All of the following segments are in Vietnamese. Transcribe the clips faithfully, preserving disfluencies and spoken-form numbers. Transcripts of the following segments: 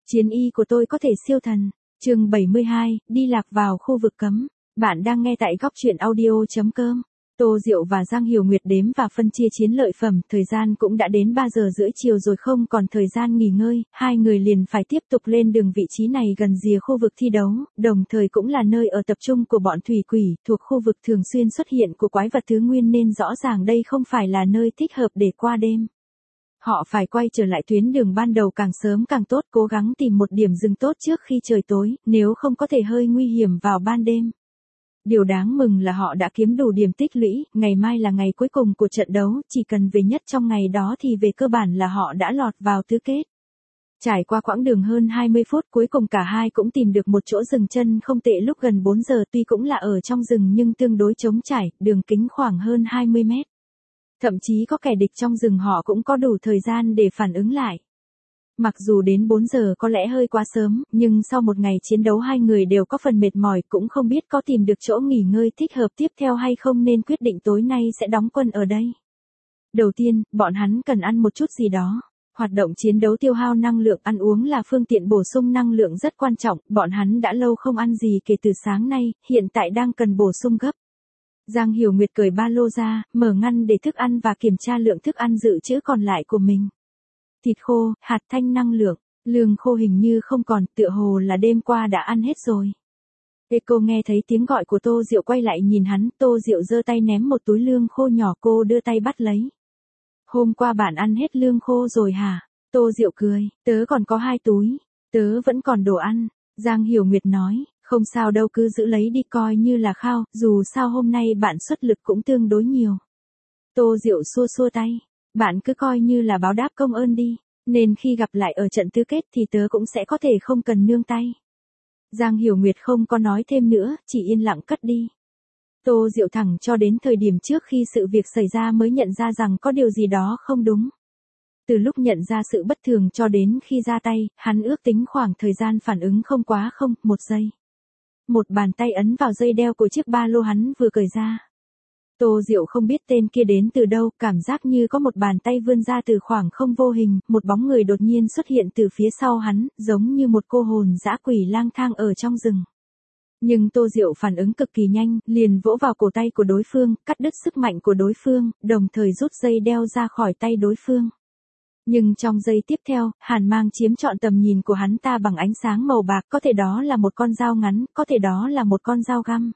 Chiến y của tôi có thể siêu thần. Chương bảy mươi hai, đi lạc vào khu vực cấm. Bạn đang nghe tại góc truyện audio chấm com. Tô Diệu và Giang Hiểu Nguyệt đếm và phân chia chiến lợi phẩm, thời gian cũng đã đến ba giờ rưỡi chiều rồi, không còn thời gian nghỉ ngơi, hai người liền phải tiếp tục lên đường. Vị trí này gần rìa khu vực thi đấu, đồng thời cũng là nơi ở tập trung của bọn thủy quỷ, thuộc khu vực thường xuyên xuất hiện của quái vật thứ nguyên, nên rõ ràng đây không phải là nơi thích hợp để qua đêm. Họ phải quay trở lại tuyến đường ban đầu càng sớm càng tốt, cố gắng tìm một điểm dừng tốt trước khi trời tối, nếu không có thể hơi nguy hiểm vào ban đêm. Điều đáng mừng là họ đã kiếm đủ điểm tích lũy, ngày mai là ngày cuối cùng của trận đấu, chỉ cần về nhất trong ngày đó thì về cơ bản là họ đã lọt vào tứ kết. Trải qua quãng đường hơn hai mươi phút, cuối cùng cả hai cũng tìm được một chỗ dừng chân không tệ lúc gần bốn giờ, tuy cũng là ở trong rừng nhưng tương đối trống trải, đường kính khoảng hơn hai mươi mét. Thậm chí có kẻ địch trong rừng, họ cũng có đủ thời gian để phản ứng lại. Mặc dù đến bốn giờ có lẽ hơi quá sớm, nhưng sau một ngày chiến đấu hai người đều có phần mệt mỏi, cũng không biết có tìm được chỗ nghỉ ngơi thích hợp tiếp theo hay không, nên quyết định tối nay sẽ đóng quân ở đây. Đầu tiên, bọn hắn cần ăn một chút gì đó. Hoạt động chiến đấu tiêu hao năng lượng, ăn uống là phương tiện bổ sung năng lượng rất quan trọng, bọn hắn đã lâu không ăn gì kể từ sáng nay, hiện tại đang cần bổ sung gấp. Giang Hiểu Nguyệt cởi ba lô ra, mở ngăn để thức ăn và kiểm tra lượng thức ăn dự trữ còn lại của mình. Thịt khô, hạt thanh năng lượng, lương khô hình như không còn, tựa hồ là đêm qua đã ăn hết rồi. Cô nghe thấy tiếng gọi của Tô Diệu quay lại nhìn hắn, Tô Diệu giơ tay ném một túi lương khô nhỏ, cô đưa tay bắt lấy. Hôm qua bạn ăn hết lương khô rồi hả? Tô Diệu cười, tớ còn có hai túi, tớ vẫn còn đồ ăn. Giang Hiểu Nguyệt nói, không sao đâu, cứ giữ lấy đi coi như là khao, dù sao hôm nay bạn xuất lực cũng tương đối nhiều. Tô Diệu xua xua tay, bạn cứ coi như là báo đáp công ơn đi, nên khi gặp lại ở trận tứ kết thì tớ cũng sẽ có thể không cần nương tay. Giang Hiểu Nguyệt không có nói thêm nữa, chỉ yên lặng cất đi. Tô Diệu thẳng cho đến thời điểm trước khi sự việc xảy ra mới nhận ra rằng có điều gì đó không đúng. Từ lúc nhận ra sự bất thường cho đến khi ra tay, hắn ước tính khoảng thời gian phản ứng không quá không, một giây. Một bàn tay ấn vào dây đeo của chiếc ba lô hắn vừa cởi ra. Tô Diệu không biết tên kia đến từ đâu, cảm giác như có một bàn tay vươn ra từ khoảng không vô hình, một bóng người đột nhiên xuất hiện từ phía sau hắn, giống như một cô hồn dã quỷ lang thang ở trong rừng. Nhưng Tô Diệu phản ứng cực kỳ nhanh, liền vỗ vào cổ tay của đối phương, cắt đứt sức mạnh của đối phương, đồng thời rút dây đeo ra khỏi tay đối phương. Nhưng trong giây tiếp theo, hàn mang chiếm trọn tầm nhìn của hắn ta bằng ánh sáng màu bạc, có thể đó là một con dao ngắn, có thể đó là một con dao găm.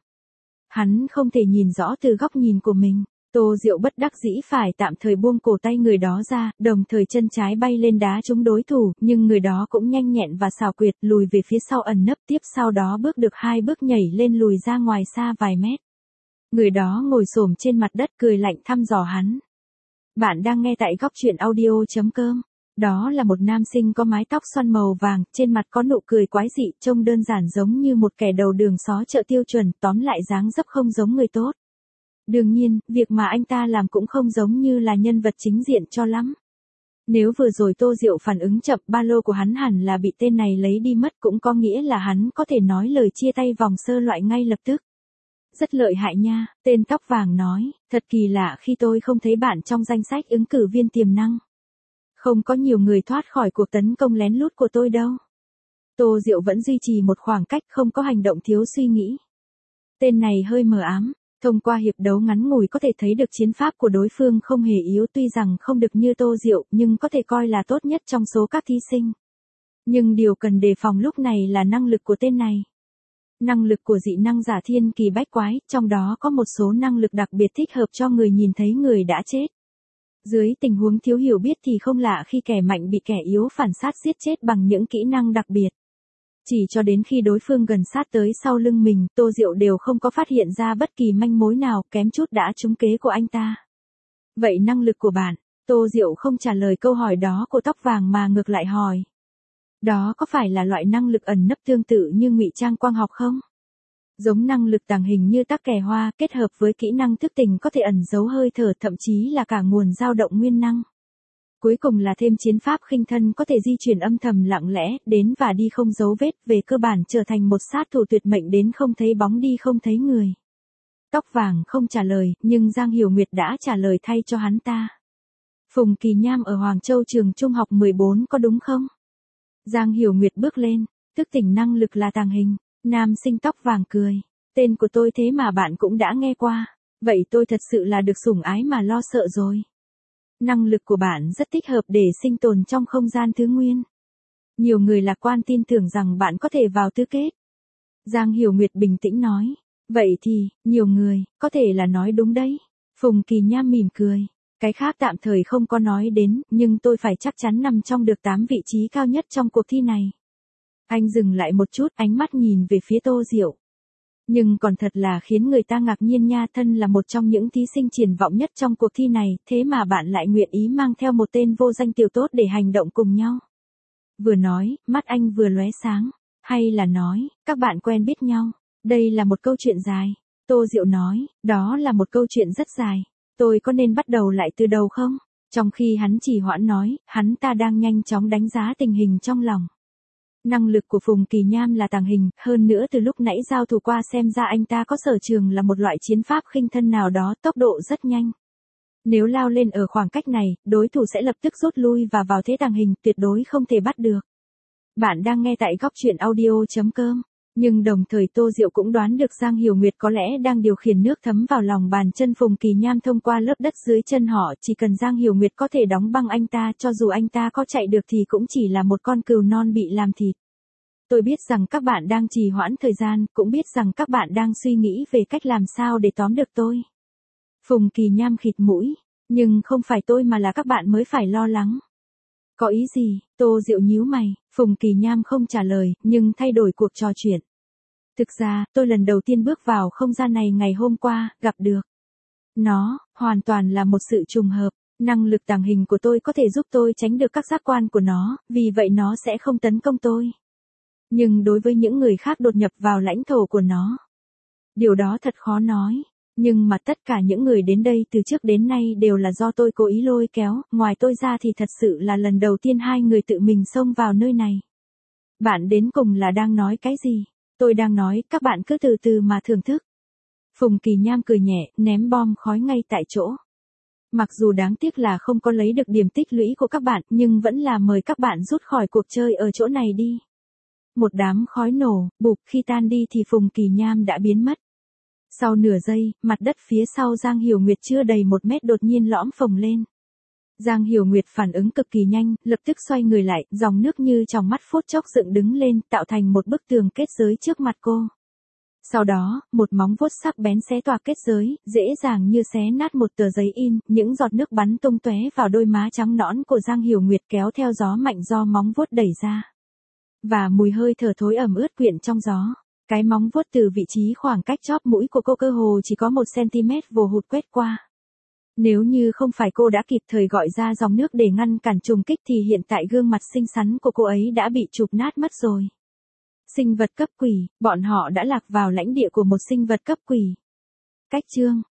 Hắn không thể nhìn rõ từ góc nhìn của mình. Tô Diệu bất đắc dĩ phải tạm thời buông cổ tay người đó ra, đồng thời chân trái bay lên đá trúng đối thủ, nhưng người đó cũng nhanh nhẹn và xảo quyệt, lùi về phía sau ẩn nấp, tiếp sau đó bước được hai bước nhảy lên lùi ra ngoài xa vài mét. Người đó ngồi xổm trên mặt đất cười lạnh thăm dò hắn. Bạn đang nghe tại góc truyện audio chấm com. Đó là một nam sinh có mái tóc xoăn màu vàng, trên mặt có nụ cười quái dị, trông đơn giản giống như một kẻ đầu đường xó chợ tiêu chuẩn, tóm lại dáng dấp không giống người tốt. Đương nhiên, việc mà anh ta làm cũng không giống như là nhân vật chính diện cho lắm. Nếu vừa rồi Tô Diệu phản ứng chậm, ba lô của hắn hẳn là bị tên này lấy đi mất, cũng có nghĩa là hắn có thể nói lời chia tay vòng sơ loại ngay lập tức. Rất lợi hại nha, tên tóc vàng nói, thật kỳ lạ khi tôi không thấy bạn trong danh sách ứng cử viên tiềm năng. Không có nhiều người thoát khỏi cuộc tấn công lén lút của tôi đâu. Tô Diệu vẫn duy trì một khoảng cách, không có hành động thiếu suy nghĩ. Tên này hơi mờ ám, thông qua hiệp đấu ngắn ngủi có thể thấy được chiến pháp của đối phương không hề yếu, tuy rằng không được như Tô Diệu, nhưng có thể coi là tốt nhất trong số các thí sinh. Nhưng điều cần đề phòng lúc này là năng lực của tên này. Năng lực của dị năng giả thiên kỳ bách quái, trong đó có một số năng lực đặc biệt thích hợp cho người nhìn thấy người đã chết. Dưới tình huống thiếu hiểu biết thì không lạ khi kẻ mạnh bị kẻ yếu phản sát giết chết bằng những kỹ năng đặc biệt. Chỉ cho đến khi đối phương gần sát tới sau lưng mình, Tô Diệu đều không có phát hiện ra bất kỳ manh mối nào, kém chút đã trúng kế của anh ta. Vậy năng lực của bạn? Tô Diệu không trả lời câu hỏi đó của tóc vàng mà ngược lại hỏi. Đó có phải là loại năng lực ẩn nấp tương tự như ngụy trang quang học không? Giống năng lực tàng hình như tắc kè hoa, kết hợp với kỹ năng thức tỉnh có thể ẩn giấu hơi thở, thậm chí là cả nguồn dao động nguyên năng. Cuối cùng là thêm chiến pháp khinh thân có thể di chuyển âm thầm lặng lẽ, đến và đi không dấu vết, về cơ bản trở thành một sát thủ tuyệt mệnh đến không thấy bóng đi không thấy người. Tóc vàng không trả lời, nhưng Giang Hiểu Nguyệt đã trả lời thay cho hắn ta. Phùng Kỳ Nham ở Hoàng Châu trường trung học mười bốn có đúng không? Giang Hiểu Nguyệt bước lên, thức tỉnh năng lực là tàng hình. Nam sinh tóc vàng cười. Tên của tôi thế mà bạn cũng đã nghe qua. Vậy tôi thật sự là được sủng ái mà lo sợ rồi. Năng lực của bạn rất thích hợp để sinh tồn trong không gian thứ nguyên. Nhiều người lạc quan tin tưởng rằng bạn có thể vào tứ kết. Giang Hiểu Nguyệt bình tĩnh nói. Vậy thì, nhiều người, có thể là nói đúng đấy. Phùng Kỳ Nham mỉm cười. Cái khác tạm thời không có nói đến, nhưng tôi phải chắc chắn nằm trong được tám vị trí cao nhất trong cuộc thi này. Anh dừng lại một chút, ánh mắt nhìn về phía Tô Diệu. Nhưng còn thật là khiến người ta ngạc nhiên nha, thân là một trong những thí sinh triển vọng nhất trong cuộc thi này, thế mà bạn lại nguyện ý mang theo một tên vô danh tiểu tốt để hành động cùng nhau. Vừa nói, mắt anh vừa lóe sáng. Hay là nói, các bạn quen biết nhau. Đây là một câu chuyện dài. Tô Diệu nói, đó là một câu chuyện rất dài. Tôi có nên bắt đầu lại từ đầu không? Trong khi hắn chỉ hoãn nói, hắn ta đang nhanh chóng đánh giá tình hình trong lòng. Năng lực của Phùng Kỳ Nham là tàng hình, hơn nữa từ lúc nãy giao thủ qua xem ra anh ta có sở trường là một loại chiến pháp khinh thân nào đó, tốc độ rất nhanh. Nếu lao lên ở khoảng cách này, đối thủ sẽ lập tức rút lui và vào thế tàng hình, tuyệt đối không thể bắt được. Bạn đang nghe tại góc truyện audio chấm com. Nhưng đồng thời Tô Diệu cũng đoán được Giang Hiểu Nguyệt có lẽ đang điều khiển nước thấm vào lòng bàn chân Phùng Kỳ Nham thông qua lớp đất dưới chân họ, chỉ cần Giang Hiểu Nguyệt có thể đóng băng anh ta, cho dù anh ta có chạy được thì cũng chỉ là một con cừu non bị làm thịt. Tôi biết rằng các bạn đang trì hoãn thời gian, cũng biết rằng các bạn đang suy nghĩ về cách làm sao để tóm được tôi. Phùng Kỳ Nham khịt mũi, nhưng không phải tôi mà là các bạn mới phải lo lắng. Có ý gì? Tô Diệu nhíu mày, Phùng Kỳ Nham không trả lời, nhưng thay đổi cuộc trò chuyện. Thực ra, tôi lần đầu tiên bước vào không gian này ngày hôm qua, gặp được. Nó, hoàn toàn là một sự trùng hợp. Năng lực tàng hình của tôi có thể giúp tôi tránh được các giác quan của nó, vì vậy nó sẽ không tấn công tôi. Nhưng đối với những người khác đột nhập vào lãnh thổ của nó, điều đó thật khó nói. Nhưng mà tất cả những người đến đây từ trước đến nay đều là do tôi cố ý lôi kéo, ngoài tôi ra thì thật sự là lần đầu tiên hai người tự mình xông vào nơi này. Bạn đến cùng là đang nói cái gì? Tôi đang nói, các bạn cứ từ từ mà thưởng thức. Phùng Kỳ Nham cười nhẹ, ném bom khói ngay tại chỗ. Mặc dù đáng tiếc là không có lấy được điểm tích lũy của các bạn, nhưng vẫn là mời các bạn rút khỏi cuộc chơi ở chỗ này đi. Một đám khói nổ, bụp, khi tan đi thì Phùng Kỳ Nham đã biến mất. Sau nửa giây, mặt đất phía sau Giang Hiểu Nguyệt chưa đầy một mét đột nhiên lõm phồng lên. Giang Hiểu Nguyệt phản ứng cực kỳ nhanh, lập tức xoay người lại, dòng nước như trong mắt phút chốc dựng đứng lên, tạo thành một bức tường kết giới trước mặt cô. Sau đó, một móng vuốt sắc bén xé toạc kết giới, dễ dàng như xé nát một tờ giấy in, những giọt nước bắn tung tóe vào đôi má trắng nõn của Giang Hiểu Nguyệt kéo theo gió mạnh do móng vuốt đẩy ra. Và mùi hơi thở thối ẩm ướt quyện trong gió. Cái móng vuốt từ vị trí khoảng cách chóp mũi của cô cơ hồ chỉ có một xăng-ti-mét vồ hụt quét qua. Nếu như không phải cô đã kịp thời gọi ra dòng nước để ngăn cản trùng kích thì hiện tại gương mặt xinh xắn của cô ấy đã bị chụp nát mất rồi. Sinh vật cấp quỷ, bọn họ đã lạc vào lãnh địa của một sinh vật cấp quỷ. Cách chương